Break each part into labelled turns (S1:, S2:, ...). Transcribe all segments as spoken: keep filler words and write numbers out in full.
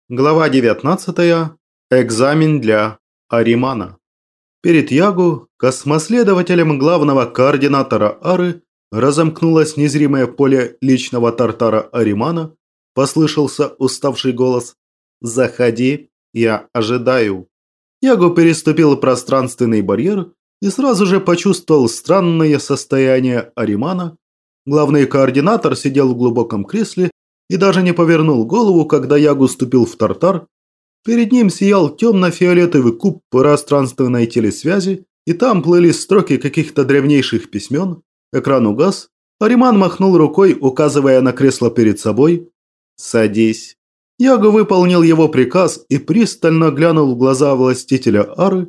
S1: Глава девятнадцатая. Экзамен для Аримана. Перед Ягу, космоследователем главного координатора Ары, разомкнулось незримое поле личного тартара Аримана, послышался уставший голос: «Заходи, я ожидаю». Ягу переступил пространственный барьер и сразу же почувствовал странное состояние Аримана. Главный координатор сидел в глубоком кресле и даже не повернул голову, когда Ягу ступил в тартар. Перед ним сиял темно-фиолетовый куб пространственной телесвязи, и там плыли строки каких-то древнейших письмен. Экран угас. Ариман махнул рукой, указывая на кресло перед собой. «Садись». Ягу выполнил его приказ и пристально глянул в глаза властителя Ары.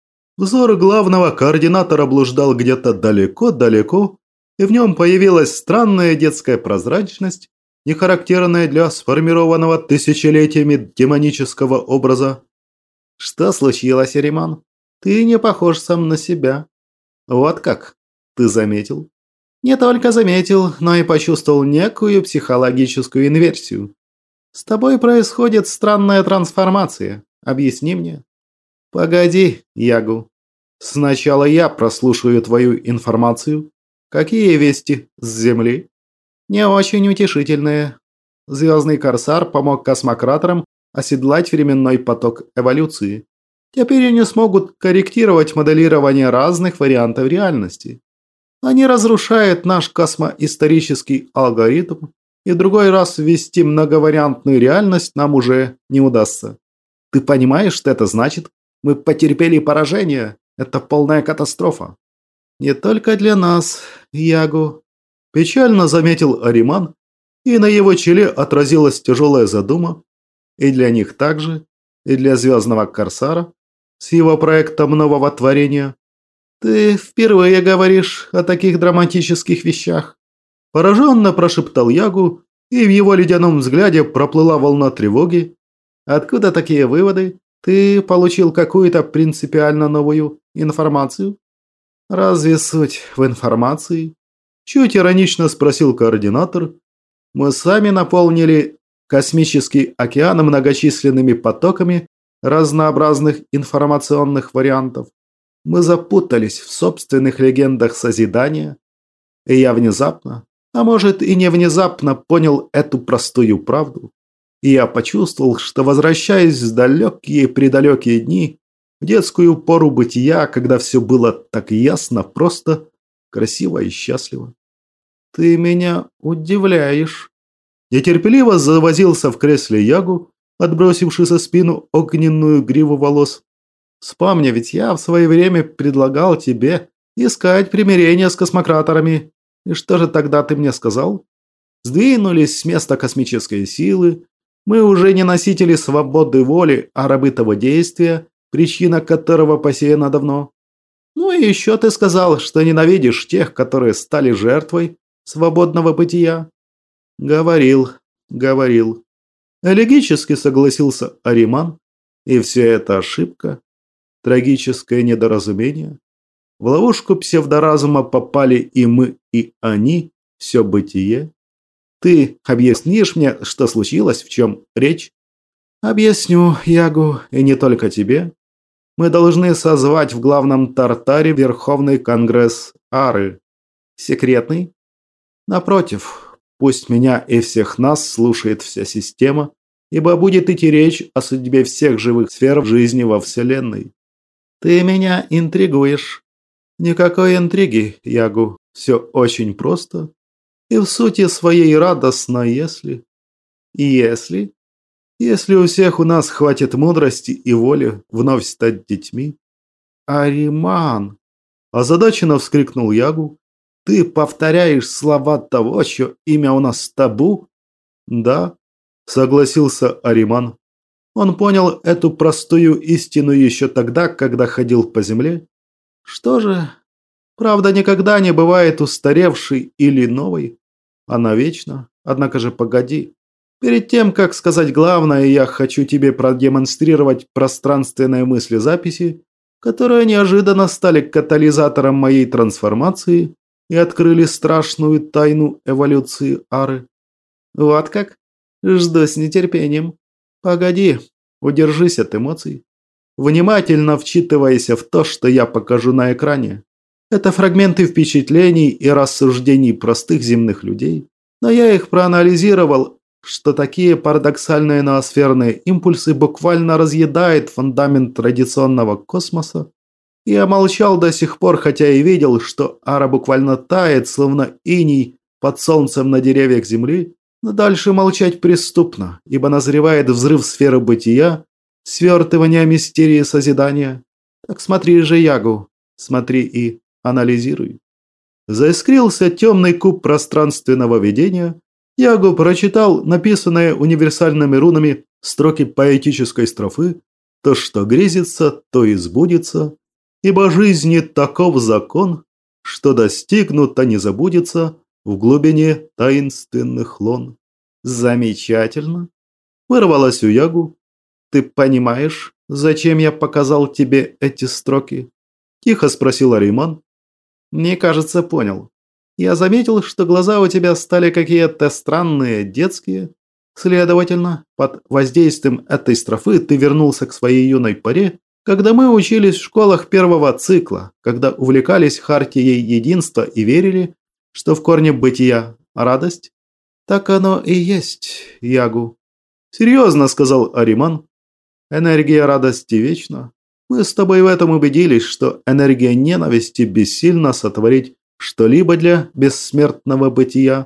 S1: Взор главного координатора блуждал где-то далеко-далеко, и в нем появилась странная детская прозрачность, не характерная для сформированного тысячелетиями демонического образа. «Что случилось, Ариман? Ты не похож сам на себя». «Вот как? Ты заметил?» «Не только заметил, но и почувствовал некую психологическую инверсию. С тобой происходит странная трансформация. Объясни мне». «Погоди, Ягу. Сначала я прослушаю твою информацию. Какие вести с Земли?» «Не очень утешительные. Звездный корсар помог космократорам оседлать временной поток эволюции. Теперь они смогут корректировать моделирование разных вариантов реальности. Они разрушают наш космоисторический алгоритм, и в другой раз ввести многовариантную реальность нам уже не удастся. Ты понимаешь, что это значит? Мы потерпели поражение. Это полная катастрофа». «Не только для нас, Ягу», – печально заметил Ариман, и на его челе отразилась тяжелая задума. «И для них также, и для Звездного Корсара с его проектом нового творения. Ты впервые говоришь о таких драматических вещах», – пораженно прошептал Ягу, и в его ледяном взгляде проплыла волна тревоги. «Откуда такие выводы? Ты получил какую-то принципиально новую информацию?» «Разве суть в информации?» – чуть иронично спросил координатор. «Мы сами наполнили космический океан многочисленными потоками разнообразных информационных вариантов. Мы запутались в собственных легендах созидания, и я внезапно, а может и не внезапно, понял эту простую правду. И я почувствовал, что возвращаюсь в далекие-предалекие дни, в детскую пору бытия, когда все было так ясно, просто, красиво и счастливо». «Ты меня удивляешь». Нетерпеливо завозился в кресле Ягу, отбросивший со спину огненную гриву волос. «Вспомни, ведь я в свое время предлагал тебе искать примирение с космократорами. И что же тогда ты мне сказал? Сдвинулись с места космической силы. Мы уже не носители свободы воли, а рабы того действия, причина которого посеяна давно. Ну и еще ты сказал, что ненавидишь тех, которые стали жертвой свободного бытия». «Говорил, говорил». Элегически согласился Ариман. «И все это ошибка, трагическое недоразумение. В ловушку псевдоразума попали и мы, и они, все бытие. Ты объяснишь мне, что случилось, в чем речь?» «Объясню, Ягу, и не только тебе. Мы должны созвать в главном тартаре Верховный Конгресс Ары. Секретный? Напротив, пусть меня и всех нас слушает вся система, ибо будет идти речь о судьбе всех живых сфер жизни во Вселенной». «Ты меня интригуешь». «Никакой интриги, Ягу. Все очень просто. И в сути своей радостно, если... Если... Если у всех у нас хватит мудрости и воли вновь стать детьми». «Ариман!» – озадаченно вскрикнул Ягу. «Ты повторяешь слова того, чье имя у нас табу?» «Да», – согласился Ариман. Он понял эту простую истину еще тогда, когда ходил по земле. «Что же? Правда никогда не бывает устаревшей или новой. Она вечна. Однако же погоди. Перед тем, как сказать главное, я хочу тебе продемонстрировать пространственные мыслезаписи, которые неожиданно стали катализатором моей трансформации и открыли страшную тайну эволюции Ары». «Вот как? Жду с нетерпением». Погоди, удержись от эмоций. Внимательно вчитывайся в то, что я покажу на экране. Это фрагменты впечатлений и рассуждений простых земных людей, но я их проанализировал, что такие парадоксальные ноосферные импульсы буквально разъедают фундамент традиционного космоса. Я молчал до сих пор, хотя и видел, что ара буквально тает, словно иней под солнцем на деревьях Земли, но дальше молчать преступно, ибо назревает взрыв сферы бытия, свертывание мистерии созидания. Так смотри же, Ягу, смотри и анализируй. Заискрился темный куб пространственного видения. Ягу прочитал написанные универсальными рунами строки поэтической строфы: «То, что грезится, то и сбудется, ибо жизни таков закон, что достигнут, а не забудется в глубине таинственных лон». Замечательно. Вырвалось у Ягу. Ты понимаешь, зачем я показал тебе эти строки? Тихо спросил Ариман. Мне кажется, понял. Я заметил, что глаза у тебя стали какие-то странные, детские. Следовательно, под воздействием этой строфы ты вернулся к своей юной поре, когда мы учились в школах первого цикла, когда увлекались хартией единства и верили, что в корне бытия радость. Так оно и есть, Ягу. Серьезно, сказал Ариман. Энергия радости вечна. Мы с тобой в этом убедились, что энергия ненависти бессильна сотворить что-либо для бессмертного бытия.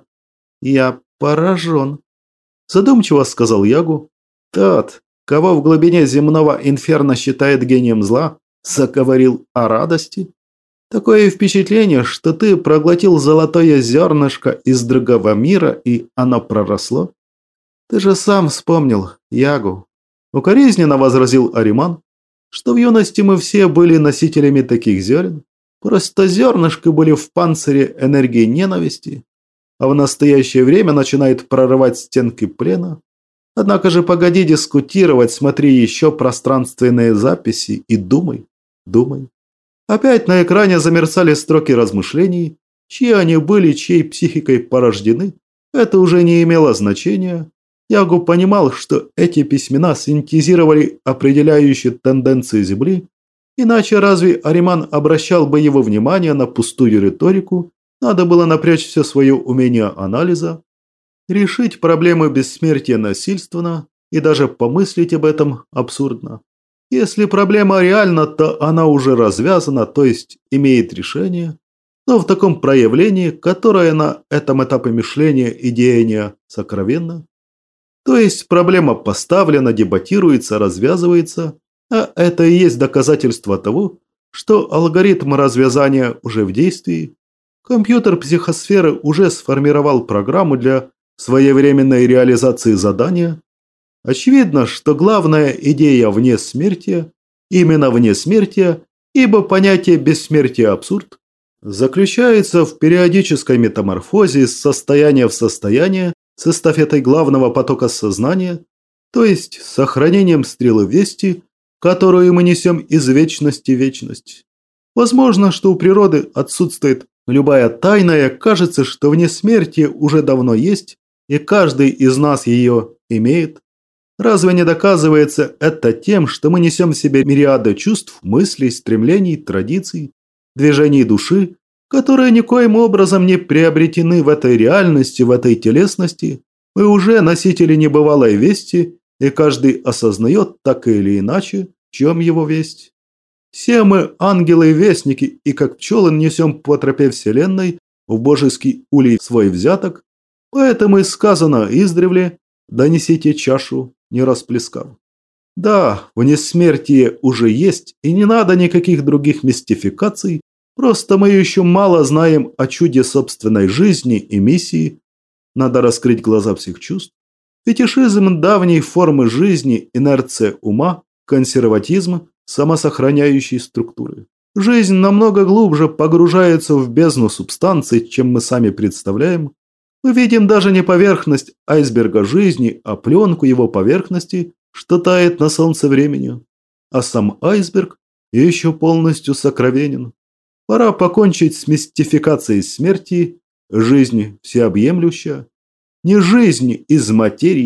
S1: Я поражен. Задумчиво сказал Ягу. Тот, кого в глубине земного инферно считает гением зла, заговорил о радости. Такое впечатление, что ты проглотил золотое зернышко из другого мира, и оно проросло. Ты же сам вспомнил, Ягу. Укоризненно возразил Ариман, что в юности мы все были носителями таких зерен. Просто зернышки были в панцире энергии ненависти, а в настоящее время начинает прорывать стенки плена. Однако же погоди дискутировать, смотри еще пространственные записи и думай, думай. Опять на экране замерцали строки размышлений, чьи они были, чьей психикой порождены. Это уже не имело значения. Ягу понимал, что эти письмена синтезировали определяющие тенденции Земли, иначе разве Ариман обращал бы его внимание на пустую риторику? Надо было напрячь все свое умение анализа, решить проблемы бессмертия насильственно, и даже помыслить об этом абсурдно. Если проблема реальна, то она уже развязана, то есть имеет решение, но в таком проявлении, которое на этом этапе мышления и деяния сокровенно. То есть проблема поставлена, дебатируется, развязывается, а это и есть доказательство того, что алгоритм развязания уже в действии. Компьютер психосферы уже сформировал программу для своевременной реализации задания. Очевидно, что главная идея вне смерти, именно вне смерти, ибо понятие бессмертия абсурд, заключается в периодической метаморфозе из состояния в состояние с эстафетой главного потока сознания, то есть сохранением стрелы вести, которую мы несем из вечности в вечность. Возможно, что у природы отсутствует любая тайна, и кажется, что вне смерти уже давно есть, и каждый из нас ее имеет. Разве не доказывается это тем, что мы несем в себе мириады чувств, мыслей, стремлений, традиций, движений души, которые никоим образом не приобретены в этой реальности, в этой телесности? Мы уже носители небывалой вести, и каждый осознает так или иначе, в чем его весть. Все мы ангелы-вестники, и как пчелы несем по тропе вселенной в божеский улей свой взяток, поэтому и сказано издревле: «Донесите чашу, не расплескав». Да, внесмертие уже есть, и не надо никаких других мистификаций, просто мы еще мало знаем о чуде собственной жизни и миссии. Надо раскрыть глаза всех чувств. Фетишизм давней формы жизни, инерция ума, консерватизм, самосохраняющей структуры. Жизнь намного глубже погружается в бездну субстанций, чем мы сами представляем. Мы видим даже не поверхность айсберга жизни, а пленку его поверхности, что тает на солнце времени. А сам айсберг еще полностью сокровенен. Пора покончить с мистификацией смерти. Жизнь всеобъемлющая. Не жизнь из материи,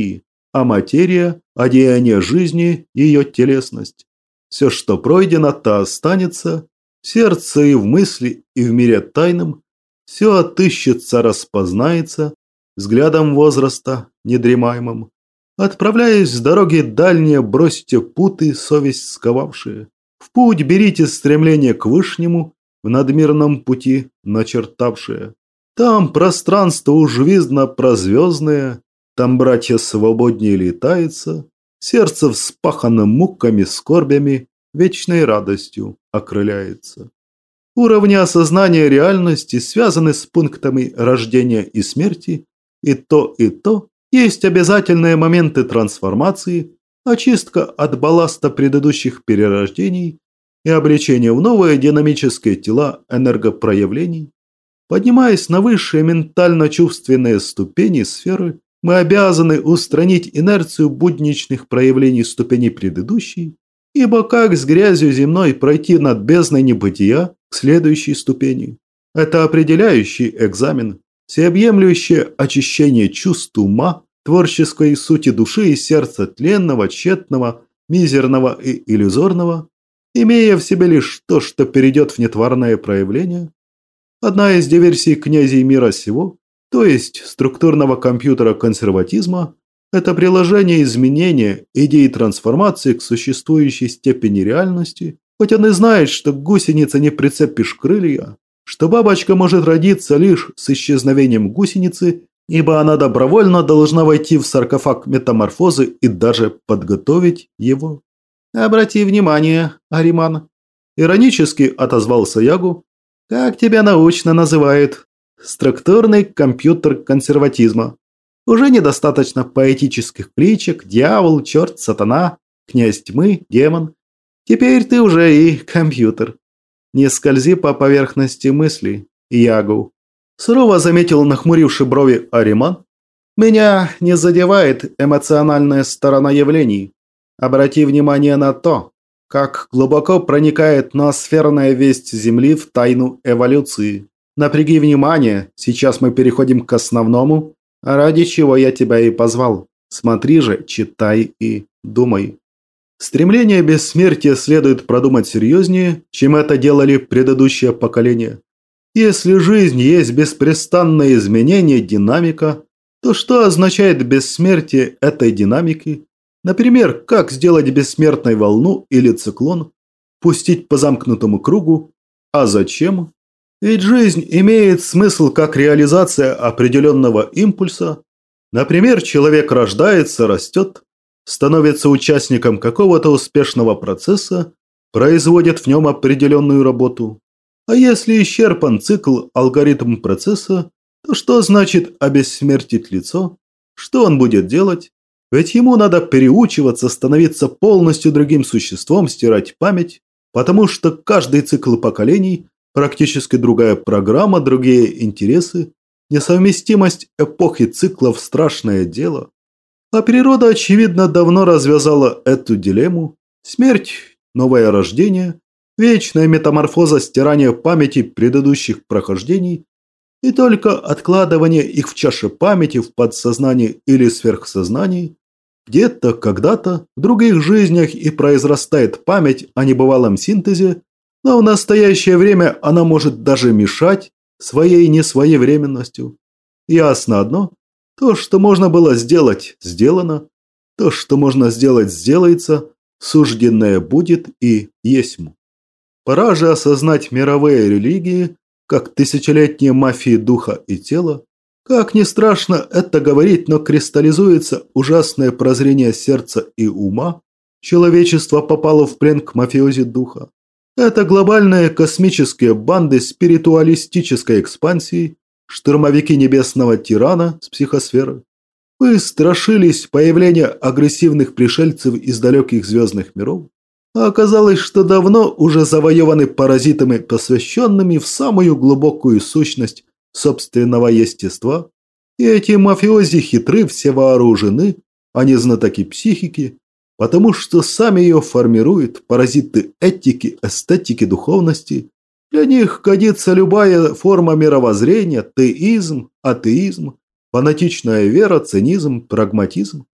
S1: а материя – одеяние жизни, ее телесность. Все, что пройдено, то останется, в сердце и в мысли, и в мире тайном, все отыщется, распознается, взглядом возраста недремаемым. Отправляясь с дороги дальние, бросьте путы, совесть сковавшие. В путь берите стремление к вышнему, в надмирном пути начертавшие. Там пространство уж видно прозвездное, там братья свободнее летается, сердце вспахано муками, скорбями, вечной радостью окрыляется. Уровни осознания реальности связаны с пунктами рождения и смерти, и то, и то есть обязательные моменты трансформации, очистка от балласта предыдущих перерождений и обречение в новые динамические тела энергопроявлений. Поднимаясь на высшие ментально-чувственные ступени сферы, мы обязаны устранить инерцию будничных проявлений ступеней предыдущей, ибо как с грязью земной пройти над бездной небытия к следующей ступени? Это определяющий экзамен, всеобъемлющее очищение чувств ума, творческой сути души и сердца тленного, тщетного, мизерного и иллюзорного, имея в себе лишь то, что перейдет в нетварное проявление. Одна из диверсий князей мира сего, то есть структурного компьютера консерватизма, это приложение изменения идеи трансформации к существующей степени реальности, хоть он и знает, что к гусенице не прицепишь крылья, что бабочка может родиться лишь с исчезновением гусеницы, ибо она добровольно должна войти в саркофаг метаморфозы и даже подготовить его. «Обрати внимание, Ариман», – иронически отозвался Ягу, – «как тебя научно называют? Структурный компьютер консерватизма. Уже недостаточно поэтических кличек: дьявол, черт, сатана, князь тьмы, демон. Теперь ты уже и компьютер. Не скользи по поверхности мысли, Ягу», – сурово заметил нахмуривший брови Ариман. «Меня не задевает эмоциональная сторона явлений. Обрати внимание на то, как глубоко проникает ноосферная весть Земли в тайну эволюции. Напряги внимание, сейчас мы переходим к основному, ради чего я тебя и позвал. Смотри же, читай и думай». Стремление бессмертия следует продумать серьезнее, чем это делали предыдущие поколения. Если жизнь есть беспрестанное изменение, динамика, то что означает бессмертие этой динамики? Например, как сделать бессмертной волну или циклон, пустить по замкнутому кругу? А зачем? Ведь жизнь имеет смысл как реализация определенного импульса. Например, человек рождается, растет, становится участником какого-то успешного процесса, производит в нем определенную работу. А если исчерпан цикл, алгоритм процесса, то что значит обессмертить лицо? Что он будет делать? Ведь ему надо переучиваться, становиться полностью другим существом, стирать память, потому что каждый цикл поколений – практически другая программа, другие интересы, несовместимость эпох и циклов – страшное дело. А природа, очевидно, давно развязала эту дилемму. Смерть, новое рождение, вечная метаморфоза, стирание памяти предыдущих прохождений и только откладывание их в чаше памяти, в подсознании или сверхсознании. Где-то, когда-то, в других жизнях и произрастает память о небывалом синтезе, но в настоящее время она может даже мешать своей несвоевременностью. Ясно одно, то, что можно было сделать, сделано, то, что можно сделать, сделается, сужденное будет и есмь. Пора же осознать мировые религии, как тысячелетние мафии духа и тела. Как ни страшно это говорить, но кристаллизуется ужасное прозрение сердца и ума. Человечество попало в плен к мафиози духа. Это глобальные космические банды спиритуалистической экспансии, штурмовики небесного тирана с психосферы. Вы страшились появления агрессивных пришельцев из далеких звездных миров, а оказалось, что давно уже завоеваны паразитами, посвященными в самую глубокую сущность собственного естества. И эти мафиози хитры, все вооружены, они знатоки психики, потому что сами ее формируют, паразиты этики, эстетики, духовности. Для них годится любая форма мировоззрения, теизм, атеизм, фанатичная вера, цинизм, прагматизм.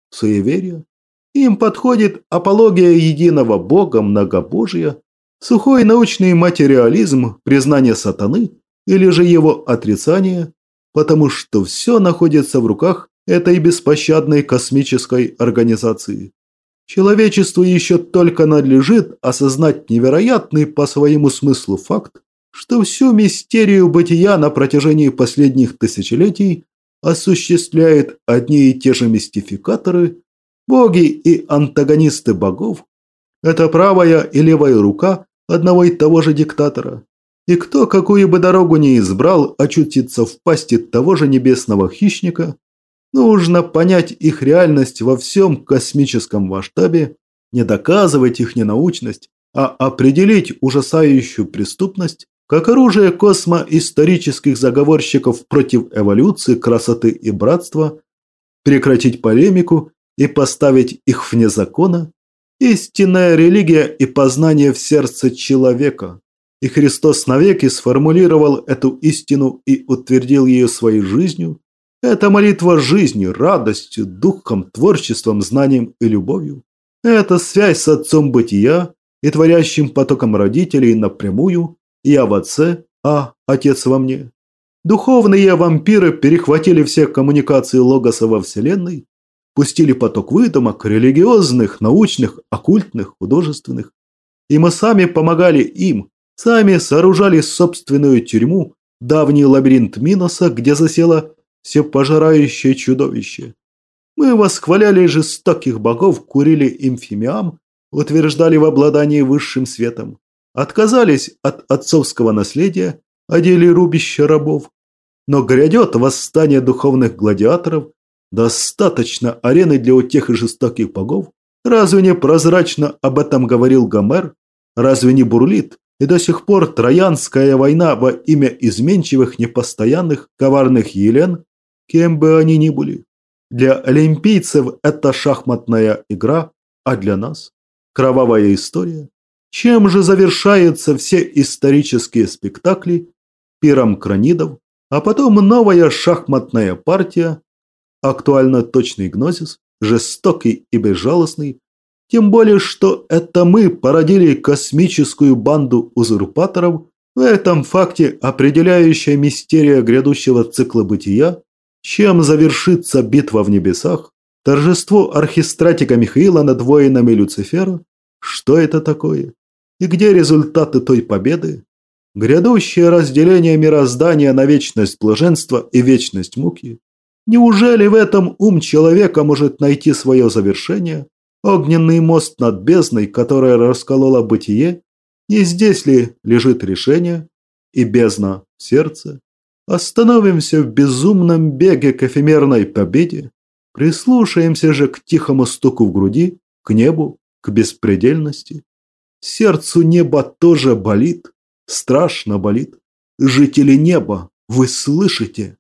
S1: суеверия. Им подходит апология единого Бога, многобожия, сухой научный материализм, признание сатаны или же его отрицание, потому что все находится в руках этой беспощадной космической организации. Человечеству еще только надлежит осознать невероятный по своему смыслу факт, что всю мистерию бытия на протяжении последних тысячелетий осуществляют одни и те же мистификаторы, боги и антагонисты богов. Это правая и левая рука одного и того же диктатора. И кто какую бы дорогу ни избрал очутиться в пасти того же небесного хищника, нужно понять их реальность во всем космическом масштабе, не доказывать их ненаучность, а определить ужасающую преступность как оружие космоисторических заговорщиков против эволюции, красоты и братства, прекратить полемику и поставить их вне закона, истинная религия и познание в сердце человека. И Христос навеки сформулировал эту истину и утвердил ее своей жизнью. Это молитва жизнью, радостью, духом, творчеством, знанием и любовью. Это связь с Отцом Бытия и творящим потоком родителей напрямую. Я в Отце, а Отец во мне. Духовные вампиры перехватили все коммуникации Логоса во Вселенной, пустили поток выдумок, религиозных, научных, оккультных, художественных. И мы сами помогали им, сами сооружали собственную тюрьму, давний лабиринт Миноса, где засело всепожирающее чудовище. Мы восхваляли жестоких богов, курили имфимиам, утверждали в обладании высшим светом, отказались от отцовского наследия, одели рубище рабов. Но грядет восстание духовных гладиаторов, достаточно арены для утех и жестоких богов. Разве не прозрачно об этом говорил Гомер? Разве не бурлит и до сих пор Троянская война во имя изменчивых, непостоянных, коварных елен, кем бы они ни были? Для олимпийцев это шахматная игра, а для нас – кровавая история. Чем же завершаются все исторические спектакли? Пиром кранидов, а потом новая шахматная партия, актуально точный гнозис, жестокий и безжалостный, тем более, что это мы породили космическую банду узурпаторов, в этом факте определяющая мистерия грядущего цикла бытия, чем завершится битва в небесах, торжество архистратика Михаила над воинами Люцифера, что это такое, и где результаты той победы, грядущее разделение мироздания на вечность блаженства и вечность муки. Неужели в этом ум человека может найти свое завершение? Огненный мост над бездной, которая расколола бытие? Не здесь ли лежит решение? И бездна в сердце? Остановимся в безумном беге к эфемерной победе? Прислушаемся же к тихому стуку в груди, к небу, к беспредельности. Сердцу неба тоже болит, страшно болит. Жители неба, вы слышите?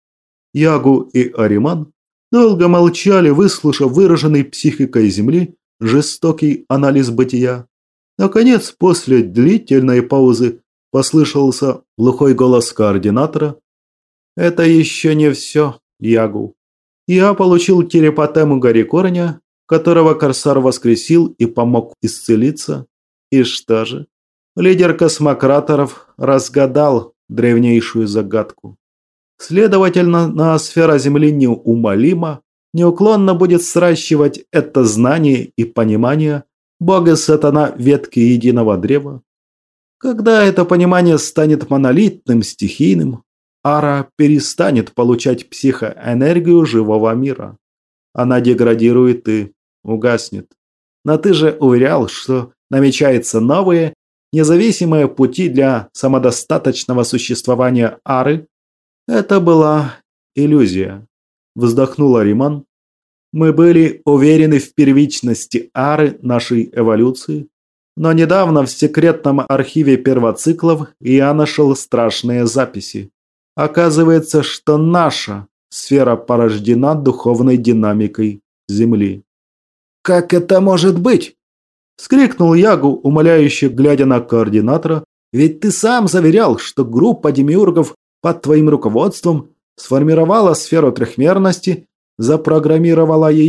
S1: Ягу и Ариман долго молчали, выслушав выраженный психикой Земли жестокий анализ бытия. Наконец, после длительной паузы, послышался глухой голос координатора. «Это еще не все, Ягу. Я получил телепатему Гори Кореня, которого Корсар воскресил и помог исцелиться. И что же? Лидер космократоров разгадал древнейшую загадку. Следовательно, ноосфера Земли неумолимо, неуклонно будет сращивать это знание и понимание Бога-сатана ветки единого древа. Когда это понимание станет монолитным, стихийным, Ара перестанет получать психоэнергию живого мира. Она деградирует и угаснет. Но ты же уверял, что намечаются новые, независимые пути для самодостаточного существования Ары. Это была иллюзия, вздохнул Ариман. Мы были уверены в первичности Ары нашей эволюции, но недавно в секретном архиве первоциклов я нашел страшные записи. Оказывается, что наша сфера порождена духовной динамикой Земли. «Как это может быть?» – вскрикнул Ягу, умоляюще глядя на координатора. «Ведь ты сам заверял, что группа демиургов под твоим руководством сформировала сферу трехмерности, запрограммировала ее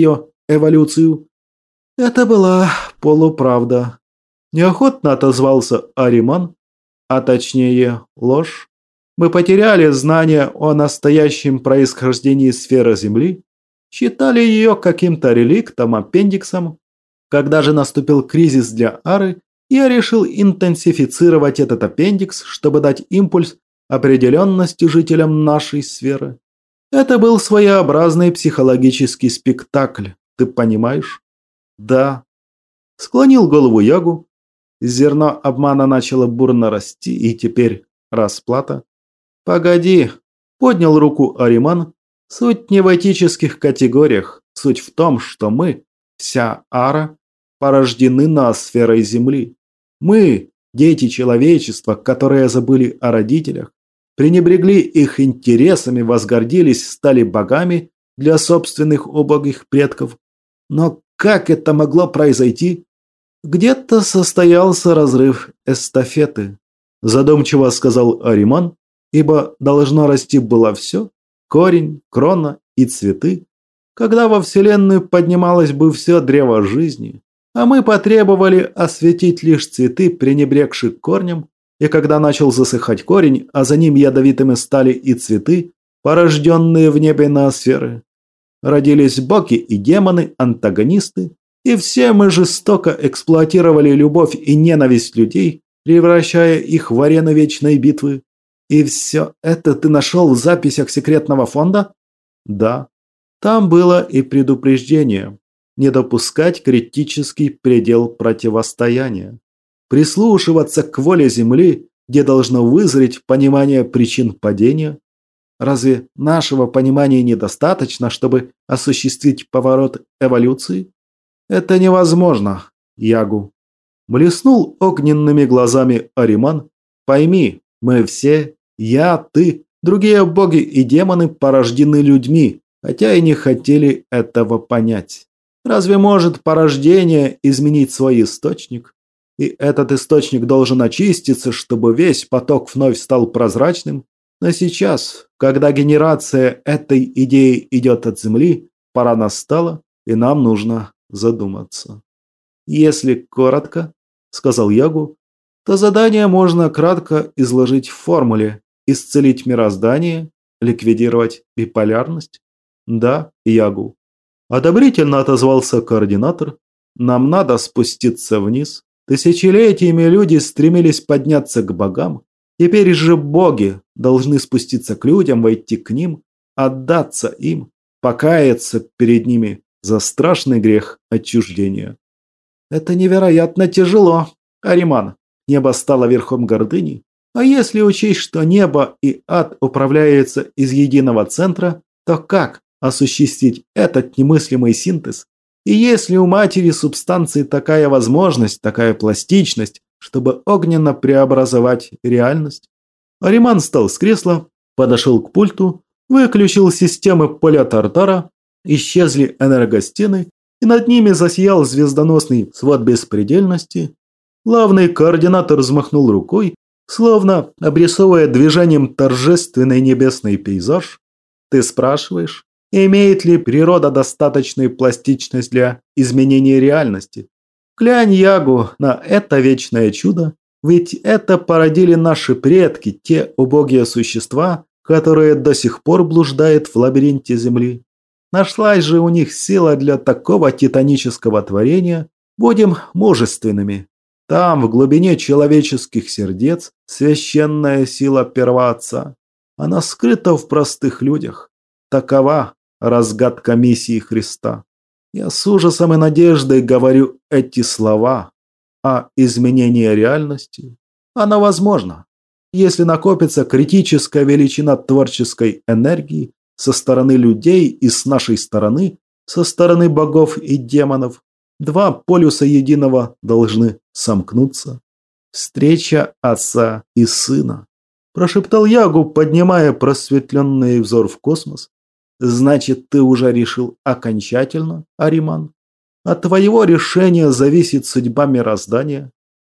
S1: эволюцию?» Это была полуправда. Неохотно отозвался Ариман, а точнее ложь. Мы потеряли знания о настоящем происхождении сферы Земли, считали ее каким-то реликтом, аппендиксом. Когда же наступил кризис для Ары, я решил интенсифицировать этот аппендикс, чтобы дать импульс определенности жителям нашей сферы. Это был своеобразный психологический спектакль, ты понимаешь? Да. Склонил голову Ягу. Зерно обмана начало бурно расти, и теперь расплата. Погоди. Поднял руку Ариман. Суть не в этических категориях. Суть в том, что мы, вся Ара, порождены ноосферой Земли. Мы, дети человечества, которые забыли о родителях, пренебрегли их интересами, возгордились, стали богами для собственных убогих предков. Но как это могло произойти? Где-то состоялся разрыв эстафеты, задумчиво сказал Ариман, ибо должно расти было все, корень, крона и цветы, когда во Вселенную поднималось бы все древо жизни, а мы потребовали осветить лишь цветы, пренебрегши корнем, и когда начал засыхать корень, а за ним ядовитыми стали и цветы, порожденные в небе ноосферы. Родились боги и демоны, антагонисты, и все мы жестоко эксплуатировали любовь и ненависть людей, превращая их в арены вечной битвы. И все это ты нашел в записях секретного фонда? Да. Там было и предупреждение не допускать критический предел противостояния, прислушиваться к воле Земли, где должно вызреть понимание причин падения. Разве нашего понимания недостаточно, чтобы осуществить поворот эволюции? Это невозможно, Ягу. Блеснул огненными глазами Ариман. Пойми, мы все, я, ты, другие боги и демоны порождены людьми, хотя и не хотели этого понять. Разве может порождение изменить свой источник? И этот источник должен очиститься, чтобы весь поток вновь стал прозрачным. Но сейчас, когда генерация этой идеи идет от Земли, пора настала, и нам нужно задуматься. Если коротко, сказал Ягу, то задание можно кратко изложить в формуле: исцелить мироздание, ликвидировать биполярность. Да, Ягу. Одобрительно отозвался координатор. Нам надо спуститься вниз. Тысячелетиями люди стремились подняться к богам. Теперь же боги должны спуститься к людям, войти к ним, отдаться им, покаяться перед ними за страшный грех отчуждения. Это невероятно тяжело, Ариман. Небо стало верхом гордыни. А если учесть, что небо и ад управляются из единого центра, то как осуществить этот немыслимый синтез? И если у матери субстанции такая возможность, такая пластичность, чтобы огненно преобразовать реальность? Ариман встал с кресла, подошел к пульту, выключил системы поля Тартара, исчезли энергостены, и над ними засиял звездоносный свод беспредельности. Главный координатор взмахнул рукой, словно обрисовывая движением торжественный небесный пейзаж. Ты спрашиваешь, имеет ли природа достаточную пластичность для изменения реальности? Глянь, Ягу, на это вечное чудо, ведь это породили наши предки, те убогие существа, которые до сих пор блуждают в лабиринте Земли. Нашлась же у них сила для такого титанического творения. Будем мужественными. Там, в глубине человеческих сердец, священная сила первоотца. Она скрыта в простых людях. Такова разгадка миссии Христа. Я с ужасом и надеждой говорю эти слова, а изменение реальности, оно возможно, если накопится критическая величина творческой энергии со стороны людей и с нашей стороны, со стороны богов и демонов. Два полюса единого должны сомкнуться. Встреча отца и сына, прошептал Ягу, поднимая просветленный взор в космос. Значит, ты уже решил окончательно, Ариман? От твоего решения зависит судьба мироздания.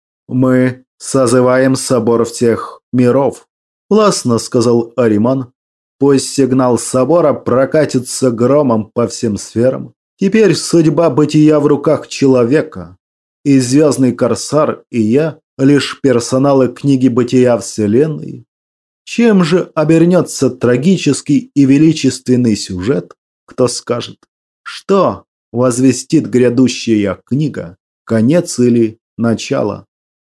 S1: Мы созываем собор всех миров, властно сказал Ариман. Пусть сигнал собора прокатится громом по всем сферам. Теперь судьба бытия в руках человека. И Звездный Корсар, и я – лишь персоналы книги бытия Вселенной. Чем же обернется трагический и величественный сюжет, кто скажет? Что возвестит грядущая книга, конец или начало?